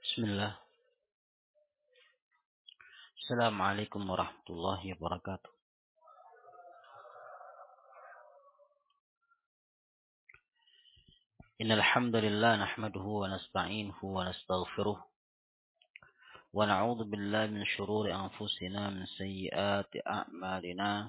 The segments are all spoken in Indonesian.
Bismillah. Assalamualaikum warahmatullahi wabarakatuh. Innal hamdalillah nahmaduhu wa nasta'inuhu wa nastaghfiruh wa na'udzu billahi min shururi anfusina min sayyiati a'malina.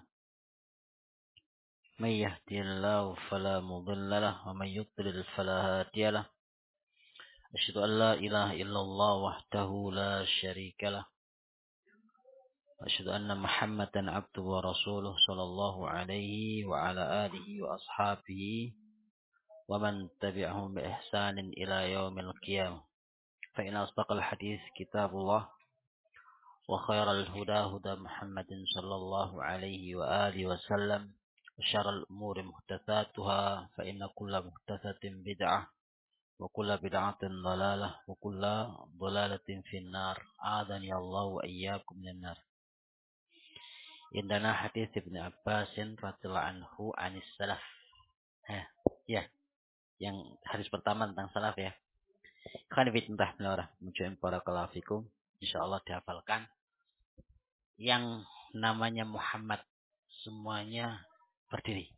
May yahdihillahu fala mudilla lahu wa may yudlil fala hadiya lahu. Asyhadu an la ilaha illallah wahdahu la syarika lah. Asyhadu anna Muhammadan abduhu wa rasuluh sallallahu alaihi wa ala alihi wa ashabihi ومن تبعهم بإحسان إلى يوم القيامة فإن أصدق الحديث كتاب الله وخير الهدى هدى محمد صلى الله عليه وآله وسلم وشر الأمور محدثاتها فإن كل محدثة بدعة وكل بدعة ضلالة وكل ضلالة في النار أعاذني الله وإياكم من النار. Indana hadis Ibnu Abbasin radhiyallahu anhu anis salaf. Ya, yang hadis pertama tentang salaf ya. Kan fitnah melarang muncul barakallahu fikum. Insyaallah dihafalkan. Yang namanya Muhammad semuanya berdiri.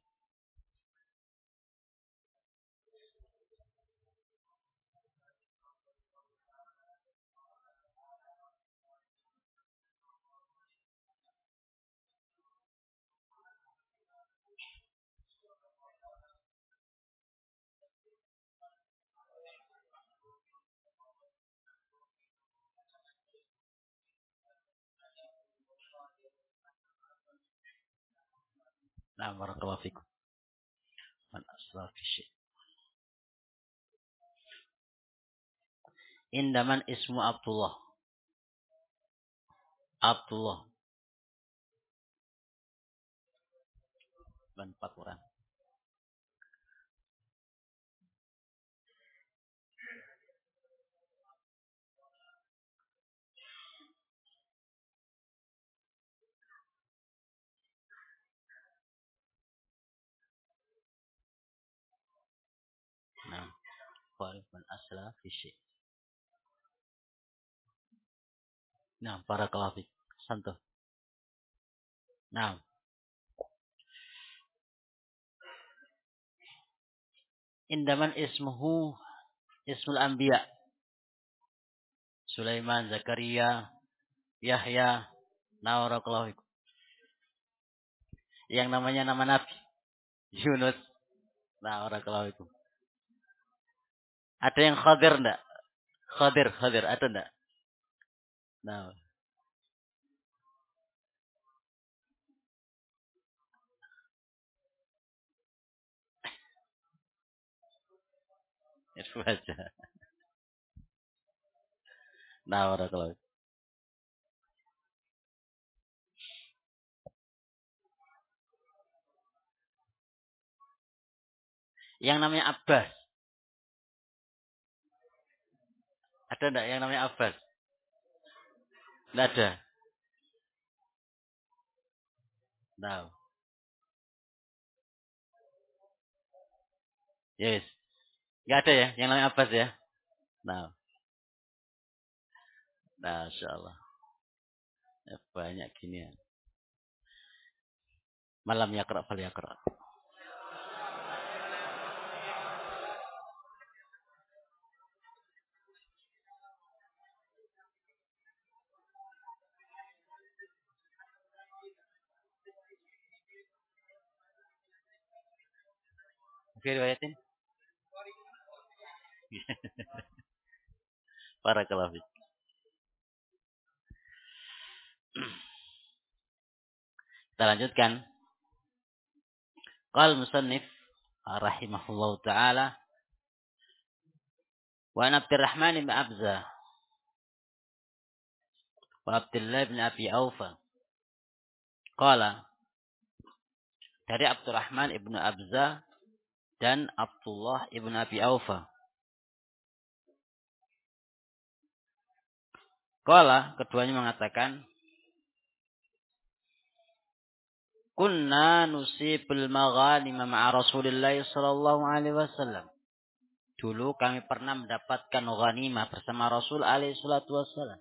Nah, barakallahu fikum. Man asla fi syai'. Indaman ismu Abdullah. Abdullah. Dan 4 orang. Nah, man asla fi syai'. Nah, barakallahu fikum. Santuh. Nah, indaman ismuhu ismul anbiya. Sulaiman, Zakaria, Yahya, barakallahu fikum. Yang namanya nama nabi. Yunus. Nah, barakallahu fikum. Ada yang Khadir enggak? Khadir ada enggak? Nah, itu aja. Nah, barakallahu. Yang namanya Abbas. Ada enggak yang namanya Abbas? Enggak ada. Nah, yes. Enggak ada ya yang namanya Abbas ya? Nah, insyaallah. Ya, banyak gini ya. Malam yakra fal yakra. Oke, riwayatin. Barakallahu fik. Kita lanjutkan. Qal musannif rahimahullahu taala wa an Abdurrahman bin Abza wa Abdullah bin Abi Aufa. Qala dari Abdurrahman ibnu Abza dan Abdullah ibnu Abi Aufa. Qala keduanya mengatakan kunna nusibul maghanim ma'a Rasulillah sallallahu alaihi wasallam. Dulu kami pernah mendapatkan ghanimah bersama Rasul alaihi salatu wassalam.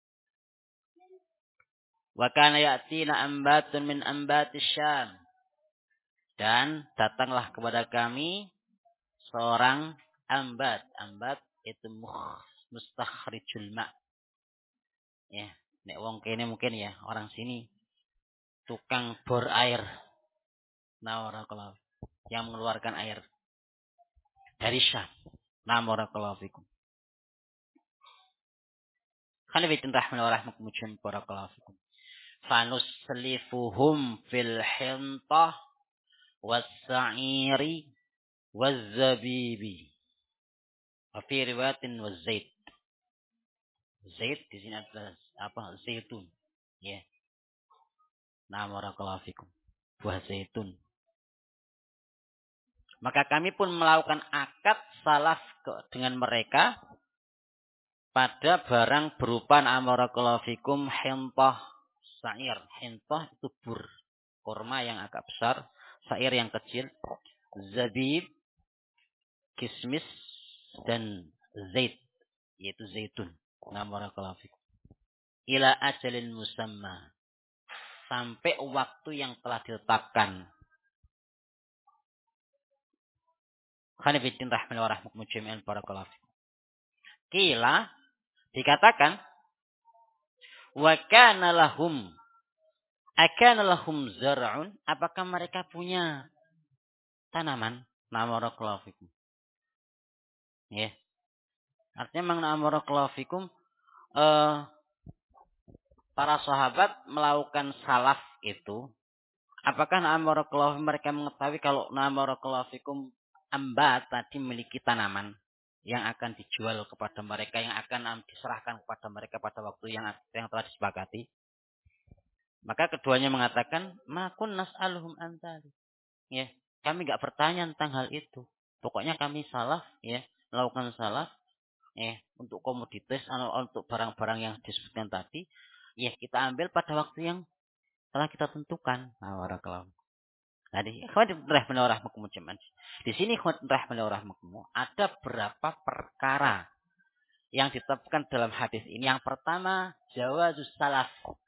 Wa kana ya'tina ambatun min ambatis Syam. Dan datanglah kepada kami seorang ambat. Ambat itu mustakhrijul ma'. Ya, nek wong kene mungkin ya, orang sini tukang bor air. Nah, barakallahu yang mengeluarkan air dari Syam. Nah, barakallahu fikum. Khanifatin rahmatullahi wa rahmatullahi barakallahu fikum. Fanuslifuhum fil hintah was-sa'iri waz-zabibi. Wa fi riwayatin waz-zait. Zait di sini adalah apa? Zaitun. Ya. Nah, barakallahu fikum. Buah zaitun. Maka kami pun melakukan akad salaf dengan mereka pada barang berupa barakallahu fikum hintah sa'ir. Hintah itu bur, kurma yang agak besar, sa'ir yang kecil, zabib, kismis dan zait, yaitu zaitun. Nah, barakallahu fikum. Ila ajalin musamma, sampai waktu yang telah ditetapkan. Khanifatin rahmatullahi wa rahmatullahi jami'an barakallahu fikum. Kila dikatakan wa kana lahum akana lahum zar'un, apakah mereka punya tanaman? Nah, barakallahu fikum. Ya. Artinya memang barakallahu fikum para sahabat melakukan salaf itu, apakah barakallahu mereka mengetahui kalau barakallahu fikum ambat tadi memiliki tanaman yang akan dijual kepada mereka, yang akan diserahkan kepada mereka pada waktu yang telah disepakati? Maka keduanya mengatakan, makun nas'aluhum antari. Ya, kami enggak bertanya tentang hal itu. Pokoknya kami salaf, ya, melakukan salaf, ya, untuk komoditas atau untuk barang-barang yang disebutkan tadi, ya kita ambil pada waktu yang telah kita tentukan. Nah, barakallahu. Jadi, di sini ada berapa perkara yang ditetapkan dalam hadis ini. Yang pertama, jawazus salaf.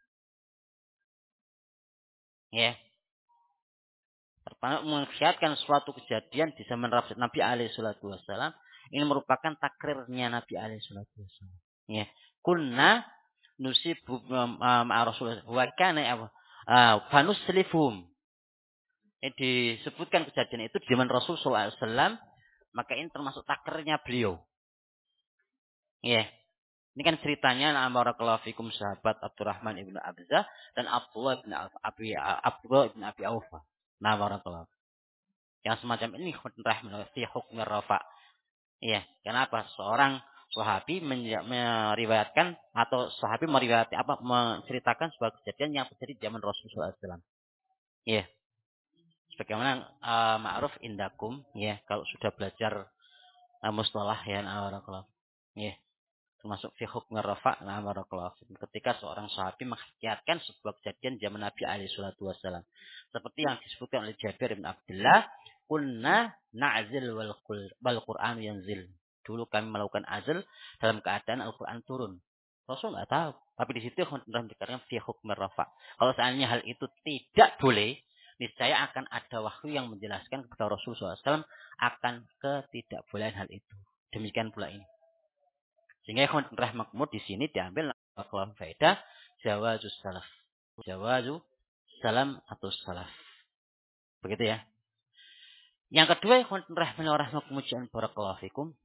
Ya. Pertama, mengisyaratkan suatu kejadian di zaman Nabi alaihi salatu wasallam. Ini merupakan takrirnya Nabi alaihi salatu wasallam. Ya. Kunna nusibu Rasulullah wa kana fanuslifum. Disebutkan kejadian itu di zaman Rasul sallallahu alaihi wasallam, maka ini termasuk takrirnya beliau. Ya. Ini kan ceritanya barakallahu fikum sahabat Abdurrahman ibnu Abzah dan Abdullah ibn Abi Aufa. Nah, barakallahu. Yang semacam ini fi hukmi rafa. Iya, kenapa? Seorang sahabi meriwayatkan atau sahabi menceritakan sebuah kejadian yang terjadi di zaman Rasulullah SAW. Iya. Sebagaimana ma'ruf indakum, ya, kalau sudah belajar mustalah ya, barakallahu. Iya. Termasuk fi hukmi rafa, barakallahu. Ketika seorang sahabi menghikayatkan sebuah kejadian zaman Nabi alaihi salatu wasallam. Seperti yang disebutkan oleh Jabir bin Abdullah, kunna na'zil wal Qur'an yanzil. Dulu kami melakukan azl dalam keadaan Al-Qur'an turun. Rasul enggak tahu. Tapi di situ dikatakan fi hukmi rafa. Kalau seandainya hal itu tidak boleh, niscaya akan ada wahyu yang menjelaskan kepada Rasulullah SAW akan ketidakbolehan hal itu. Demikian pula ini. Sehingga rahmatmu di sini diambil kalau faedah jawazus salaf. Jawazu salam atau salaf. Begitu ya. Yang kedua, rahmatmu jami'an barakallahu fikum.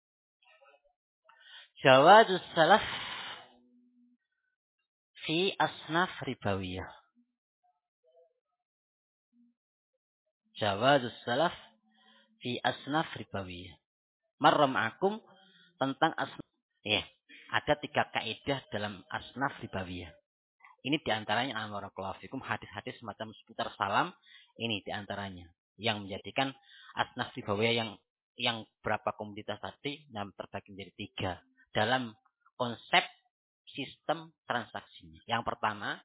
Jawazus salaf fi asnaf ribawiyah. Jawazus salaf fi asnaf ribawiyah. Marra ma'akum tentang asnaf. Ya, ada 3 kaidah dalam asnaf ribawiyah. Ini diantaranya barakallahu fikum hadis-hadis semacam seputar salam. Ini diantaranya yang menjadikan asnaf ribawiyah yang berapa komoditas tadi terbagi menjadi 3 dalam konsep sistem transaksinya. Yang pertama,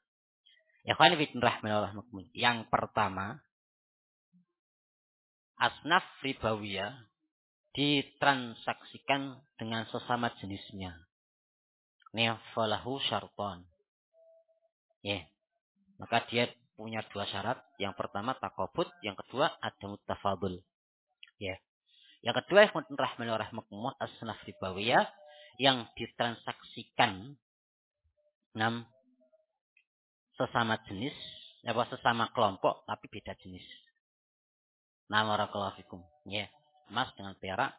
asnaf ribawiyah ditransaksikan dengan sesama jenisnya. Falahu syarton. Ya. Maka dia punya dua syarat. Yang pertama takobut, yang kedua adamu tafadul. Ya. Yang kedua rahmani wa rahmakumullah asnaf ribawiyah yang ditransaksikan sesama jenis, sesama kelompok tapi beda jenis. Barakallahu fikum. Ya. Emas dengan perak.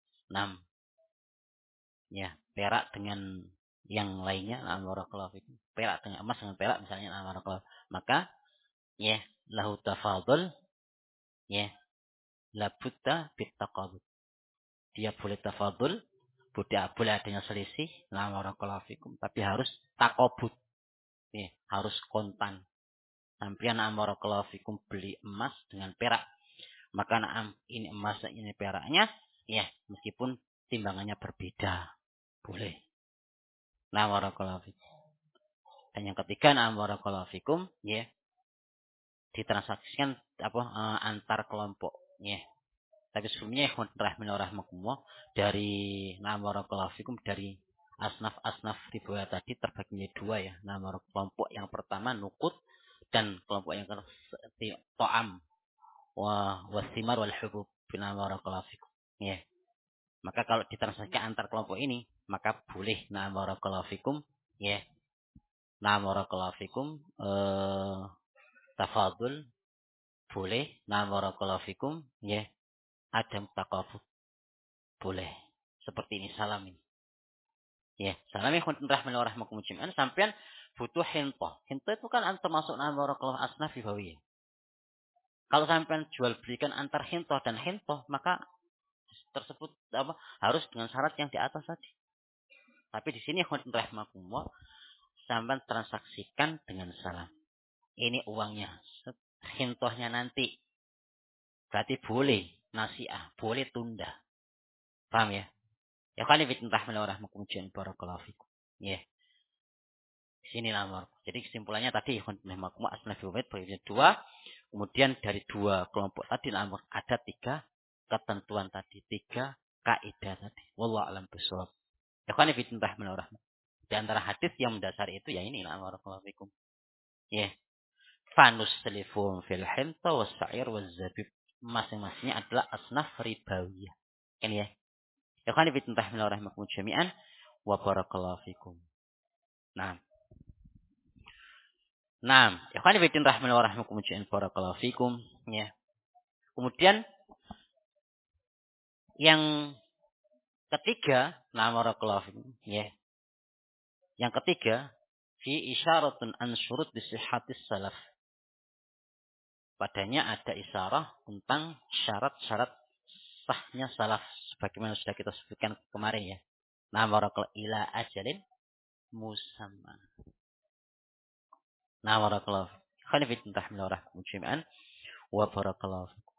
Ya, perak dengan yang lainnya. Barakallahu fikum. Perak dengan emas dengan perak misalnya. Barakallahu. Maka ya, lahu tafadul. Ya. La budda bittaqabud. Dia boleh tafadul, boleh adanya selisih. Barakallahu fikum. Tapi harus takobut. Ya, harus kontan. Sampian barakallahu fikum beli emas dengan perak. Maka ini emas ini peraknya, ya meskipun timbangannya berbeda, boleh. Barakallahu fikum. Dan yang ketiga, barakallahu fikum, ya ditransaksikan antar kelompok, ya. Tapi sebelumnya rahimahumullah dari barakallahu fikum dari asnaf riba tadi terbagi menjadi dua ya. Kelompok yang pertama nukut dan kelompok yang kedua to'am. Wasimar wal hubub barakallahu fikum. Ya. Maka kalau ditransaksikan antar kelompok ini, maka boleh barakallahu fikum, ya. Barakallahu fikum tafadul boleh, barakallahu fikum, ya. Adam taqafud boleh. Seperti ini salam ini. Ya, salam yang rahmani wa rahmakumullah jami'an sampean butuh hinto. Hinto itu kan termasuk barakallahu asnaf ribawiyah. Kalau sampai jual belikan antar hintoh dan hintoh, maka tersebut harus dengan syarat yang di atas tadi. Tapi di sini rahmakumullah sampai transaksikan dengan salam. Ini uangnya, hintohnya nanti. Berarti boleh nasiah, boleh tunda. Paham ya? Ya kan ibn rahmakumullah barakallahu fikum. Ya. Sini nomor. Jadi kesimpulannya tadi rahmakumullah asnaf ribawiyah dua. Kemudian dari dua kelompok tadi ada tiga ketentuan tadi, tiga kaidah tadi. Wallahu a'lam bishawab. Ya kan ibn rahmakumullah. Di antara hadis yang mendasari itu ya ini barakallahu fikum. Ya. Fanus telefon fil hinta was sa'ir was zabib. Masing-masingnya adalah asnaf ribawiyah. Ini ya. Ya kan ibn rahmakumullah jami'an wa barakallahu fikum. Nah, ikhwan fillah rahimani wa rahimakumullah barakallahu fikum, ya. Kemudian yang ketiga, barakallahu fikum, ya. Yang ketiga, fi isyaratun an syurut bi sihhatis salaf. Padanya ada isyarah tentang syarat-syarat sahnya salaf sebagaimana sudah kita sebutkan kemarin ya. Barakallahu ila ajalin musamma. Barakallahu ikhwan fillah rahimani wa rahimakumullah wa barakallahu fikum.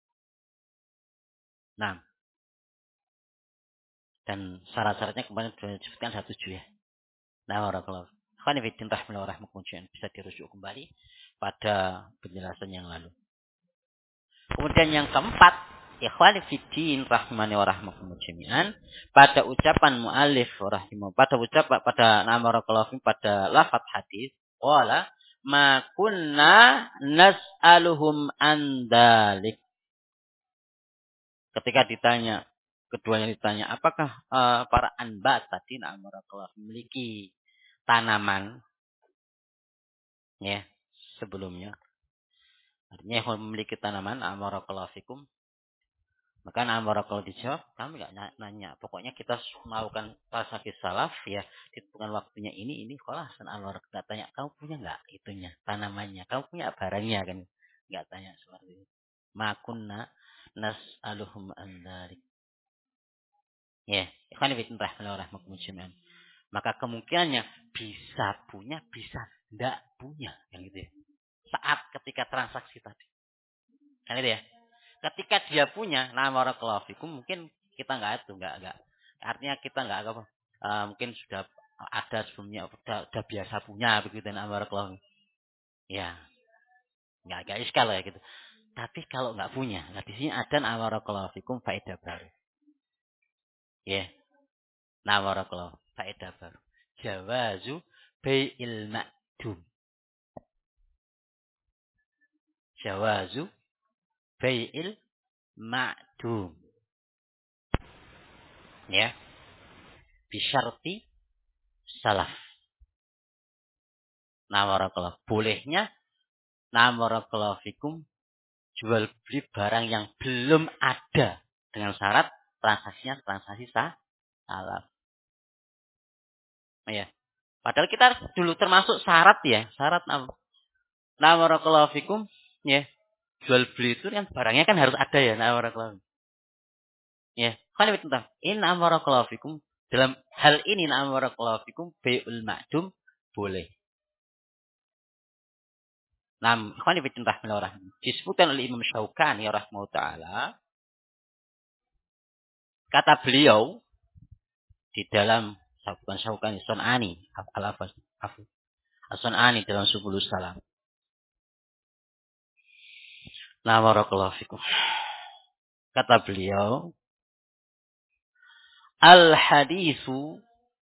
Dan syarat-syaratnya kemarin sudah disebutkan 1 ya. Barakallahu. Ikhwan fillah rahimani wa rahimakumullah bisa dirujuk kembali pada penjelasan yang lalu. Kemudian yang keempat, ikhwan fillah rahimani wa rahimakumullah jami'an, pada ucapan muallif rahimah, pada barakallahu pada lafaz hadis, qala ma kunna nas'aluhum an dzalik. Ketika keduanya ditanya, apakah para anbat tadi barakallahu memiliki tanaman ya sebelumnya, artinya yang memiliki tanaman barakallahu fikum, maka barakallahu dijawab kami enggak nanya, pokoknya kita melakukan tasawuf salaf ya, hitungan waktunya ini khalas, enggak tanya kamu punya enggak itunya tanamannya, kamu punya barangnya kan, enggak tanya seperti itu. Makunna nas'aluhum an dzalik. Ya, ikhwan fillah rahimahumullah. Maka kemungkinannya bisa punya, bisa enggak punya, kan gitu ya. Saat ketika transaksi tadi. Kan itu ya. Ketika dia punya, barakallahu fikum, mungkin kita enggak. Artinya kita enggak mungkin sudah ada sebelumnya, sudah biasa punya begitu barakallahu. Ya. Enggak iskal ya gitu. Tapi kalau enggak punya, di sini ada barakallahu fikum faedah baru. Ya. Nah, barakallahu. Faedah baru. Jawazu bai'il ma'dum. Jawazu bai'il ma'dum. Ya. Bisyarti salaf. Nah, barakallahu. Bolehnya, nah, barakallahu fikum, jual beli barang yang belum ada dengan syarat transaksinya transaksi salaf. Ya. Padahal kita dulu termasuk syarat ya, syarat nah, barakallahu fikum, ya. Jual beli itu kan barangnya kan harus ada ya, nah, barakallahu. Ya, kan itu tentang in barakallahu fikum, dalam hal ini nah, barakallahu fikum bai'ul ma'dum boleh. Nah, kan itu tentang melarang. Disebutkan oleh Imam Syaukani rahimahullah taala, kata beliau di dalam bukan Syaukani, Sunani, al-Afas, As-Sunani dalam Subulus Salam. Nah, barakallahu fikum. Kata beliau, al-haditsu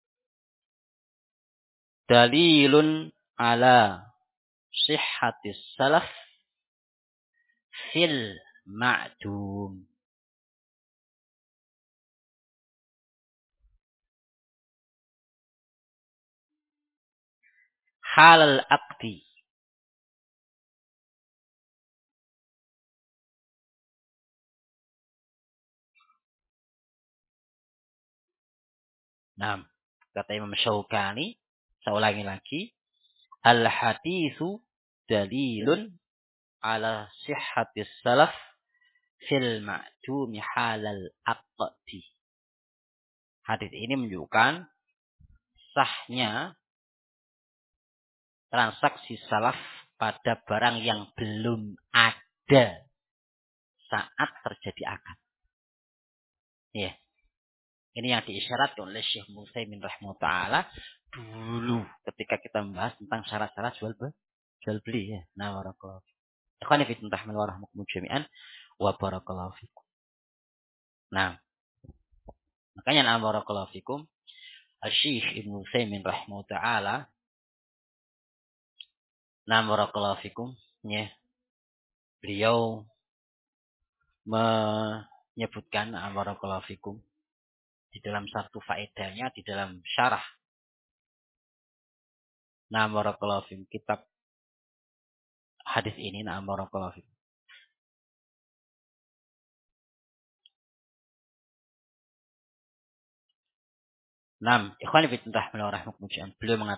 dalilun ala sihhatis salaf fil ma'dum. Halal aqdi. Nah, kata Imam Syaukani, saya ulangi lagi, al-haditsu dalilun ala sihhatis salaf fil ma'dumi halal aqdi. Hadis ini menunjukkan sahnya transaksi salaf pada barang yang belum ada saat terjadi akad. Ya. Ini yang diisyaratkan oleh Syekh Mutsaimin rahimahullah taala dulu ketika kita membahas tentang syarat-syarat jual beli ya. Nah, barakallahu. Ikhwani fi tahmil wa rahmakum jami'an wa barakallahu fikum. Nah, makanya nah barakallahu fikum Syekh Ibnu Utsaimin rahimahullah taala nah barakallahu fikum ya. Beliau menyebutkan nah barakallahu fikum di dalam satu faedahnya di dalam syarah nah barakallahu fikum kitab hadis ini nah barakallahu fikum. Nah, ikhwan fillah rahimahumullah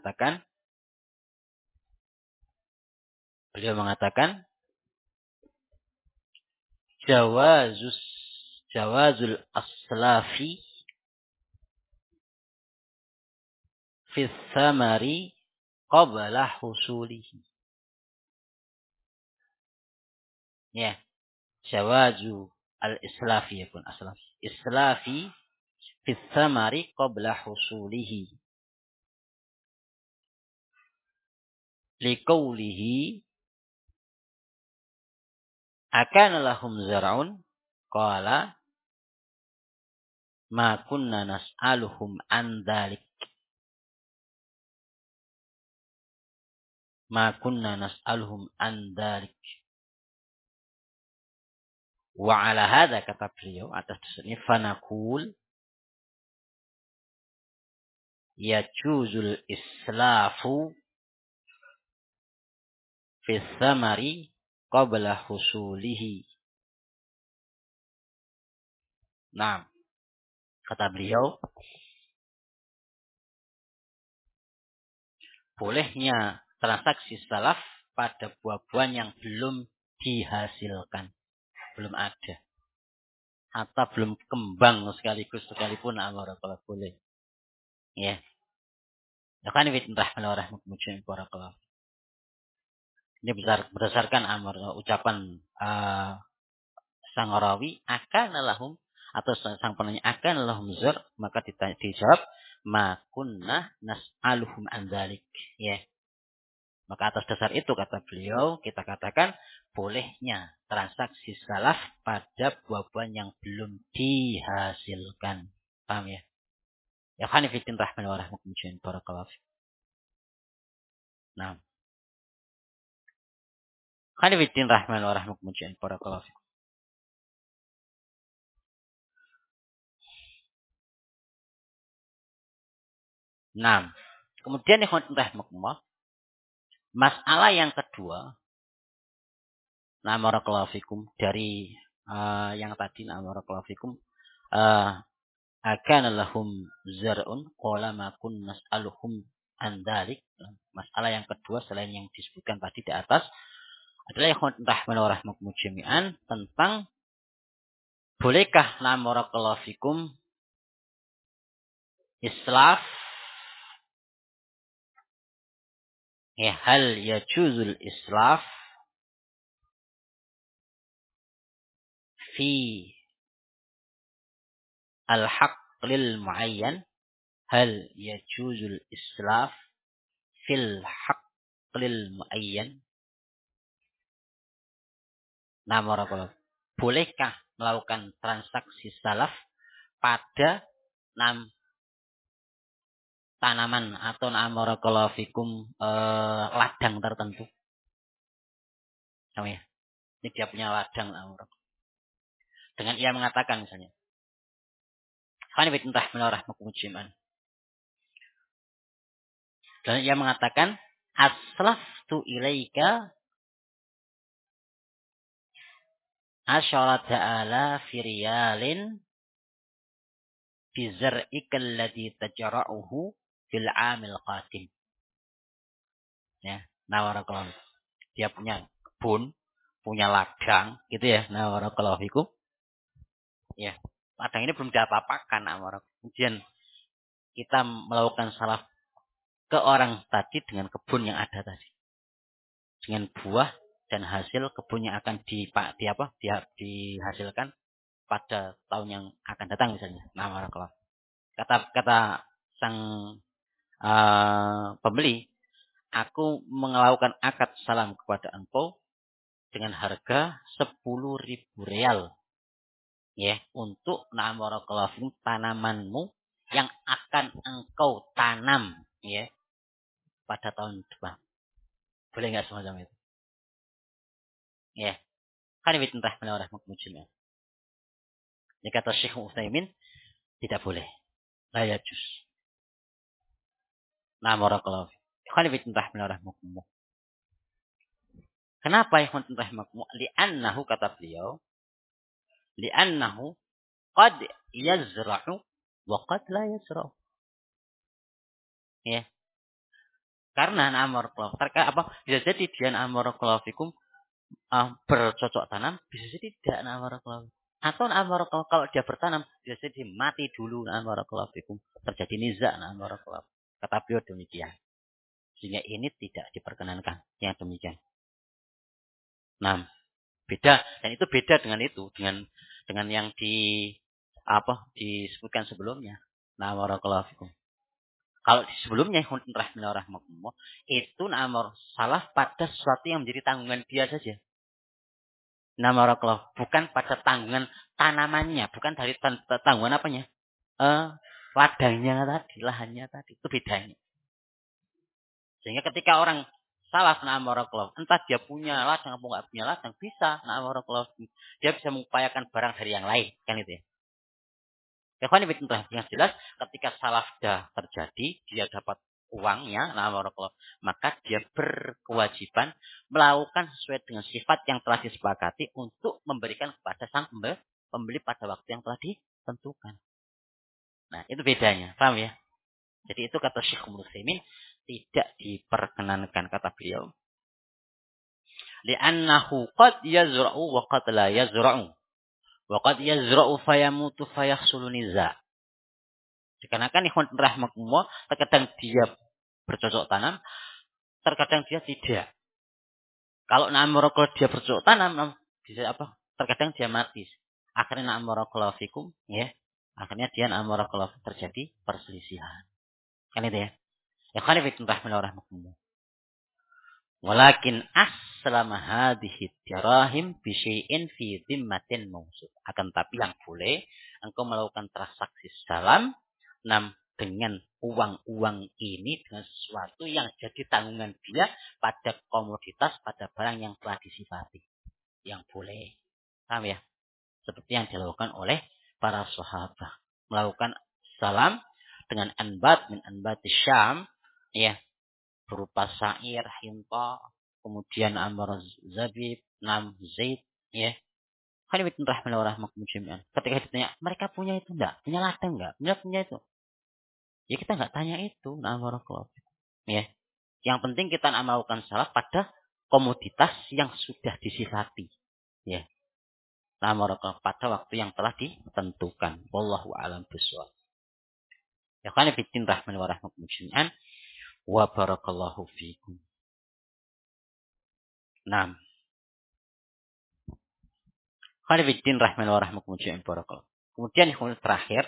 beliau mengatakan jawazul aslafi fi thamari qabla husulihi. Ya, jawazu al-islafi yakun aslafi. Islafi fi thamari qabla husulihi. Liqaulihi akana lahum zar'un qala ma kunna nas'aluhum an dzalik. Ma kunna nas'aluhum an dzalik. Wa ala hadza kata beliau atas dasarnya fanaqul yajuzul islafu fi thamari qabla husulihi. Nah, kata beliau bolehnya transaksi salaf pada buah-buahan yang belum dihasilkan, belum ada atau belum kembang sekalipun amarakallah boleh. Ya. Ya kan ini barakallah. Ini berdasarkan ucapan sang rawi akan lahum atau sang penanya akan lahum zur, maka dijawab ma kunna nas'aluhum an dzalik. Ya. Maka atas dasar itu kata beliau kita katakan bolehnya transaksi salaf pada buah-buahan yang belum dihasilkan. Paham ya? Ya khanifiddin rahman wa rahmatullah barakallahu fikum. Nah, khanifiddin rahman wa rahmatullah barakallahu fikum. Nah, kemudian ikhwan rahmatullah, masalah yang kedua, nah barakallahu fikum, dari yang tadi nah barakallahu fikum, akan lahum zar'un qala ma kun nas'aluhum an dzalik. Masalah yang kedua selain yang disebutkan tadi di atas adalah ikhwan rahman wa rahmakum jami'an tentang bolehkah na barakallahu fikum islaf, ya hal yajuzul islaf fi al-haq lil muayyan, hal yajuzul islaf fil haq lil muayyan. Nah barakallahu, bolehkah melakukan transaksi salaf pada tanaman atau barakallahu fikum ladang tertentu? Sama ya. Ini dia punya ladang dengan ia mengatakan misalnya, dan ia mengatakan aslaftu ilaika asyarata alafi riyalin bizar'ika alladhi tajra'uhu fil 'amil qadim. Ya, barakallahu. Dia punya kebun, punya ladang, gitu ya. Barakallahu fikum. Ya, ladang ini belum diapa-apakan, kemudian kita melakukan salah ke orang tadi dengan kebun yang ada tadi, dengan buah dan hasil kebun yang akan dihasilkan pada tahun yang akan datang misalnya. Barakallahu. Kata sang pembeli, aku melakukan akad salam kepada engkau dengan harga 10.000 real, ya, untuk barakallahu tanamanmu yang akan engkau tanam, ya, pada tahun depan. Boleh nggak semacam itu? Ya, kan ini entah menawar mujizat. Ini kata Syekh Utsaimin tidak boleh, la yajuz. Barakallahu. Kan ini entah menawar mujizat. Kenapa ikhwan rahmakumullah? Li'annahu, kata beliau, li'annahu qad yazra'u wa qad la yazra'u. Ya. Karena bisa jadi dia barakallahu fikum bercocok tanam, bisa jadi tidak barakallahu. Atau barakallahu kalau dia bertanam, bisa jadi mati dulu barakallahu fikum. Terjadi niza barakallahu. Kata beliau demikian. Sehingga ini tidak diperkenankan yang demikian. Nah, beda, dan itu beda dengan yang disebutkan sebelumnya. Barakallahu fikum. Kalau di sebelumnya rahmatullah itu salah pada sesuatu yang menjadi tanggungan dia saja. Barakallahu, bukan pada tanggungan tanamannya, bukan dari tanggungan apanya? Ladangnya tadi, lahannya tadi, itu bedanya. Sehingga ketika orang salah barakallahu, entah dia punya ladang atau enggak punya ladang, bisa barakallahu, dia bisa mengupayakan barang dari yang lain, kan itu ya. Yang jelas ketika salah sudah terjadi, dia dapat uangnya, maka dia berkewajiban melakukan sesuai dengan sifat yang telah disepakati untuk memberikan kepada sang pembeli pada waktu yang telah ditentukan. Nah, itu bedanya, paham ya? Jadi itu kata Syekh Utsaimin tidak diperkenankan, kata beliau. Li'annahu qad yazra'u wa qad la yazra'u. Wa qad yazra'u fayamutu fayahsulu niza'. Dikarenakan ikhwan rahmatullah, terkadang dia bercocok tanam, terkadang dia tidak. Kalau na'amurokol dia bercocok tanam, bisa apa? Terkadang dia mati. Akhirnya na'amurokol fikum, ya. Akhirnya dia na'amurokol terjadi perselisihan. Kan itu ya. Ya kan itu rahmatullah. Walakin aslama hadhihi dirahim bi syai'in fi dhimmatin mawsud. Akan tapi yang boleh engkau melakukan transaksi salam dengan uang-uang ini dengan sesuatu yang jadi tanggungan dia pada komoditas, pada barang yang telah disifati. Yang boleh. Paham ya? Seperti yang dilakukan oleh para sahabat. Melakukan salam dengan anbat min anbat Syam. Ya, berupa syair, hinta, kemudian amar zabib, zaid, ya. Khalifatul rahman wa rahmakum jami'an. Ketika ditanya, mereka punya itu enggak? Punya ladang enggak? Punya itu. Ya kita enggak tanya itu, barakallahu. Ya. Yang penting kita melakukan salah pada komoditas yang sudah disifati. Ya. Barakallahu pada waktu yang telah ditentukan. Wallahu a'lam bishawab. Ya khalifatul rahman wa rahmakum jami'an. Wa barakallahu fiikum. Nah, Khalifiddin rahimahullah wa rahmatullah barakallahu. Kemudian yang terakhir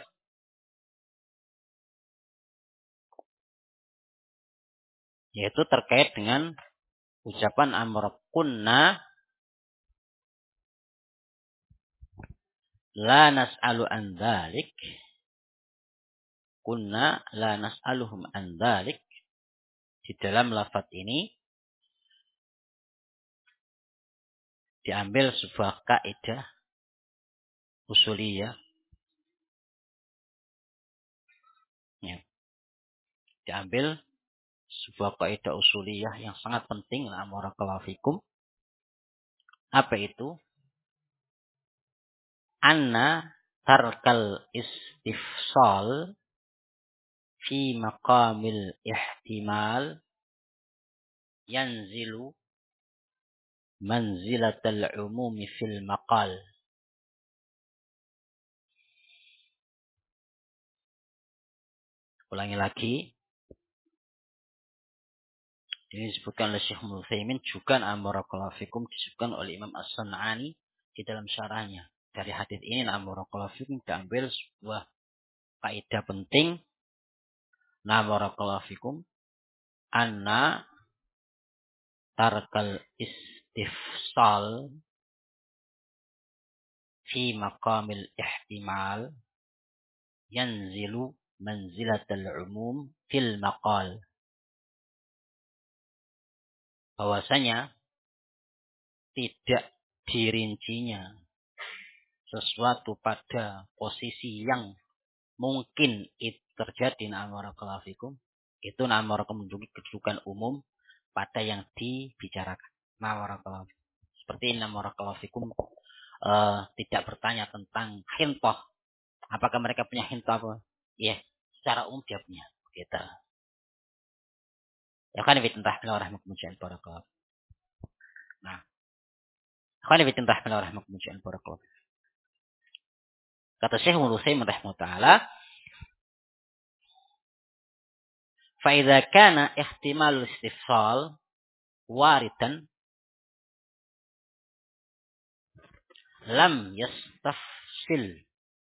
yaitu terkait dengan ucapan amr kunna la nas'alu an dzalik, kunna la nas'aluhum an dzalik. Di dalam lafaz ini diambil sebuah kaidah usuliyah, ya. Diambil sebuah kaidah usuliyah yang sangat penting, barakallahu fikum. Apa itu? Anna tarkal istifsal fi maqamil ihtimal yanzilu manzilatal umumi fil maqal. Ulangi lagi. Ini disebutkan oleh Syekh Mu'thaimin, juga barakallahu fikum disebutkan oleh Imam As-San'ani di dalam syarahnya. Dari hadis ini barakallahu fikum diambil sebuah kaidah penting. Barakallahu fikum anna tarkal istifsal fi maqamil ihtimal yanzilu manzilatal umum fil maqal. Bahwasanya tidak dirincinya sesuatu pada posisi yang mungkin itu terjadi barakallahu fikum, itu menunjukkan kedudukan umum pada yang dibicarakan. Barakallahu fikum. Seperti barakallahu fikum tidak bertanya tentang hintoh. Apakah mereka punya hintoh apa? Ya, secara umum dia punya. Gitu. Ya kan fitnah rahmatullahi barakallahu. Nah, kan fitnah rahmatullahi barakallahu. Kata Syekh Mu'thaimin rahimahullah, fa idza kana ihtimal istifsal waridan lam yastafsil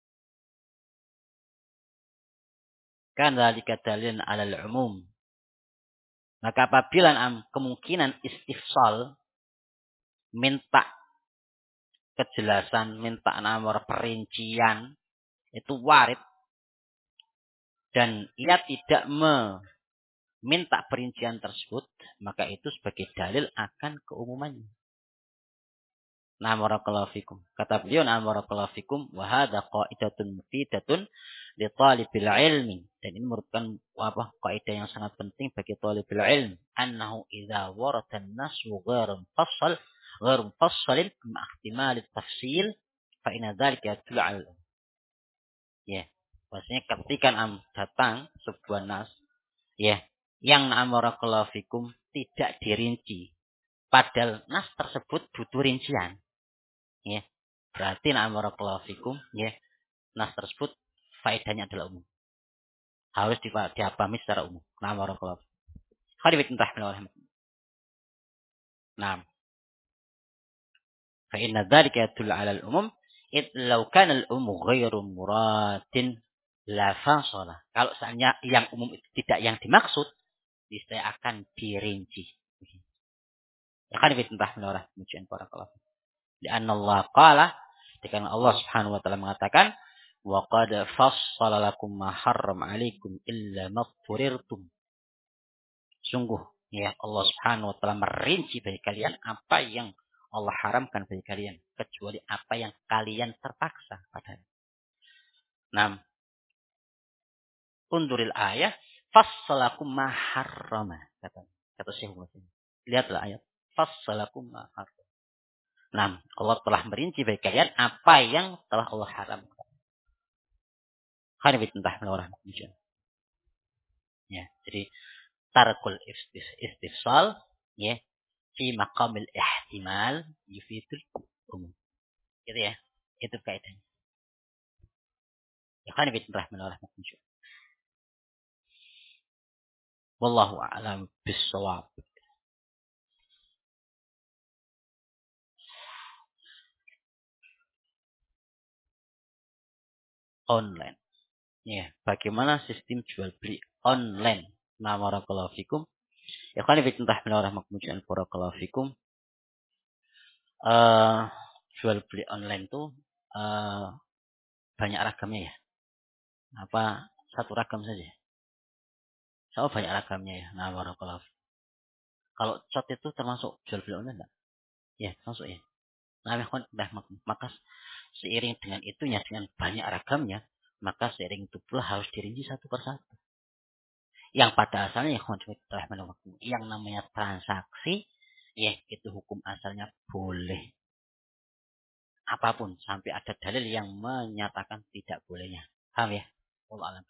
kan dzalika dalilun 'alal umum. Maka apabila kemungkinan istifsal minta kejelasan, minta nomor perincian itu warid dan ia tidak meminta perincian tersebut, maka itu sebagai dalil akan keumumannya. Barakallahu fikum. Kata beliau, barakallahu fikum, wa hadza qaidatun mufidatun li talibil ilmi. Dan ini merupakan kaidah yang sangat penting bagi talibul ilm, annahu idza warada an-nasu ghairu mufassalin ma ihtimal at-tafsil fa inna dzalika yadullu 'ala. Ya. Maksudnya ketika datang sebuah nas, ya, yang barakallahu fikum tidak dirinci, padahal nas tersebut butuh rincian. Ya. Berarti barakallahu fikum, ya, nas tersebut faedahnya adalah umum. Harus dipahami secara umum. Barakallahu. Khalifatul rahman. Naam. Fa inna dzalika yadullu 'ala al-umum, id law kana al-umum ghairu muradin la fasala. Kalau seandainya yang umum itu tidak yang dimaksud, niscaya akan dirinci. Ya kan entah menorah pujian para kalaf. Di anna Allah qala, karena Allah Subhanahu wa taala mengatakan, wa qad fassala lakum ma harram 'alaikum illa ma furirtum. Sungguh ya Allah Subhanahu wa taala merinci bagi kalian apa yang Allah haramkan bagi kalian kecuali apa yang kalian terpaksa padanya. Nah, unduril ayat fassalakum ma harrama kata Syekh Muslim. Lihatlah ayat fassalakum ma harrama. Nah, Allah telah merinci bagi kalian apa yang telah Allah haramkan. Khanifit entah melarang. Ya, jadi tarkul istifsal ya fi maqamil ihtimal yufidul umum. Gitu ya. Itu kaidahnya. Ya khanifit entah melarang. Wallahu a'lam bis-shawab. Online. Ya, bagaimana sistem jual beli online? Nah, barakallahu fikum. Ya kan entah melarang makmujan barakallahu fikum. Jual beli online tuh banyak ragamnya ya. Apa satu ragam saja? Sama banyak ragamnya ya. Nah, barakallahu fikum. Kalau chat itu termasuk jual beli online enggak? Ya, termasuk ya. Nah, maka seiring dengan itunya dengan banyak ragamnya, maka seiring itu pula harus dirinci satu persatu. Yang pada asalnya yang namanya transaksi, ya itu hukum asalnya boleh. Apapun sampai ada dalil yang menyatakan tidak bolehnya. Paham ya? Allah alam.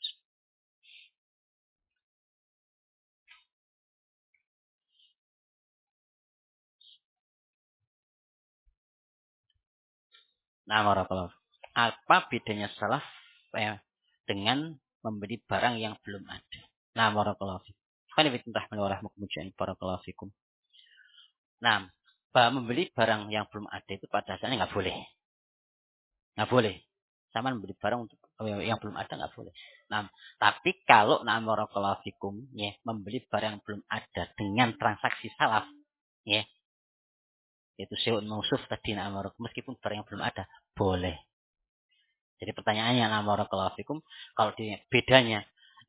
Nah, barakallahu. Apa bedanya salaf dengan membeli barang yang belum ada? Nah, barakallahu. Kan entah melarang kemudian barakallahu fikum. Nah, membeli barang yang belum ada itu pada asalnya nggak boleh. Nggak boleh. Sama membeli barang untuk yang belum ada nggak boleh. Nah, tapi kalau barakallahu fikum ya, membeli barang yang belum ada dengan transaksi salaf ya, itu syai'un mausuf tadi meskipun barang yang belum ada boleh. Jadi pertanyaannya barakallahu fikum, kalau dia bedanya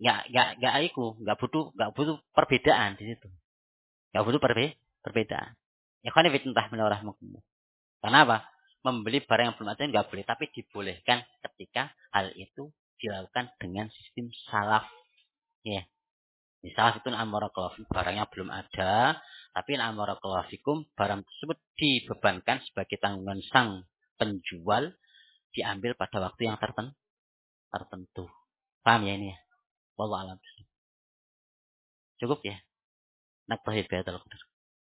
nggak butuh perbedaan di situ. Nggak butuh perbedaan. Ya kan entah menorah mungkin. Karena apa? Membeli barang yang belum ada nggak boleh, tapi dibolehkan ketika hal itu dilakukan dengan sistem salaf. Ya. Di salaf itu barangnya belum ada, tapi barang tersebut dibebankan sebagai tanggungan sang penjual diambil pada waktu yang tertentu. Paham ya ini ya? Wallahu alam. Cukup ya? Naktahi bihadzal qadar.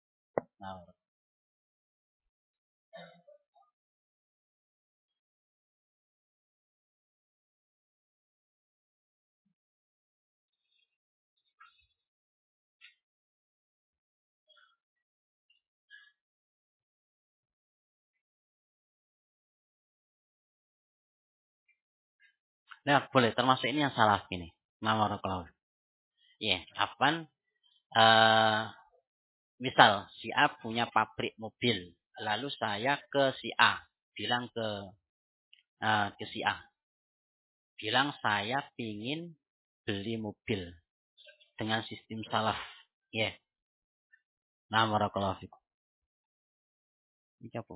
Nah, boleh termasuk ini yang salah ini. Barakallahu. Iya, apaan? Eh Misal si A punya pabrik mobil, lalu saya ke si A, bilang ke si A, bilang saya pingin beli mobil dengan sistem salaf. Ya, yeah. Nah, barakallahu fikum. Ini apa?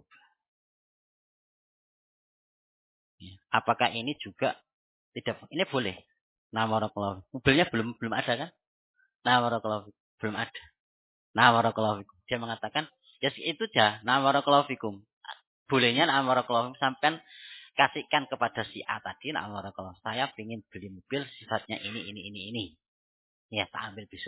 Ya. Apakah ini juga tidak? Ini boleh. Nah, barakallahu fikum. Mobilnya belum ada kan? Nah, barakallahu fikum. Belum ada. Nah, barakallahu fikum. Dia mengatakan, ya itu aja. Nah, barakallahu fikum. Bolehnya nah, barakallahu fikum sampai kasihkan kepada si A tadi, nah kalau saya ingin beli mobil sifatnya ini. Ya, tak ambil besok.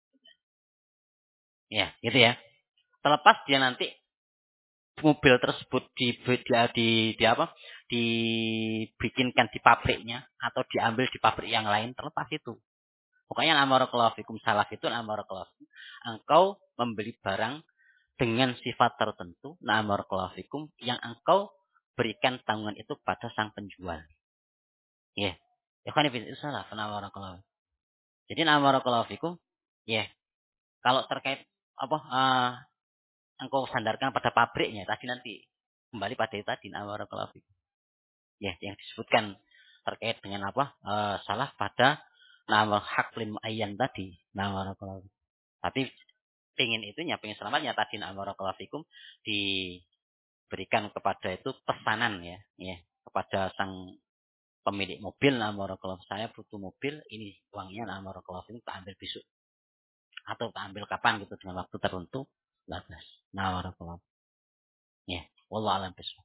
Ya, gitu ya. Terlepas dia nanti mobil tersebut di apa? Dibikinkan di pabriknya atau diambil di pabrik yang lain, terlepas itu. Pokoknya amarakallahu fikum salaf itu amarakallahu fikum. Engkau membeli barang dengan sifat tertentu, amarakallahu fikum yang engkau berikan tanggungan itu pada sang penjual. Ya. Ya kan itu salah, barakallahu. Jadi barakallahu fikum. Ya. Kalau terkait apa engkau sandarkan pada pabriknya tadi nanti kembali pada itu tadi barakallahu fikum. Ya, yang disebutkan terkait dengan apa? Salah pada nama hak lim ayyan tadi. Barakallahu. Tapi pengen itunya, pengen selamatnya tadi barakallahu fikum diberikan kepada itu pesanan ya, ya kepada sang pemilik mobil barakallahu, saya butuh mobil ini uangnya barakallahu fikum tak ambil besok atau tak ambil kapan gitu dengan waktu tertentu. Lantas. Barakallahu. Ya, wallahu alam bisawab.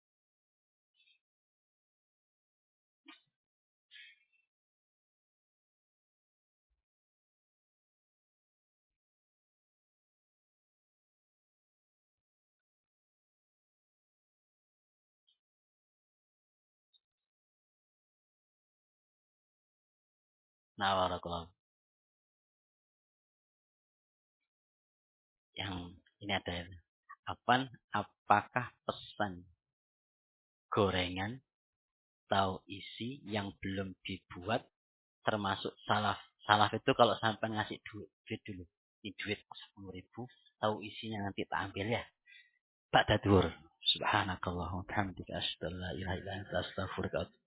Barakallahu. Yang ini ada apakah pesan gorengan tahu isi yang belum dibuat termasuk salaf? Salaf itu kalau sampai ngasih duit dulu, ini duit 10.000, tahu isinya nanti tak ambil ya. Ba'da duhur. Subhanakallahumma wa bihamdika asyhadu an la ilaha illa anta astaghfiruka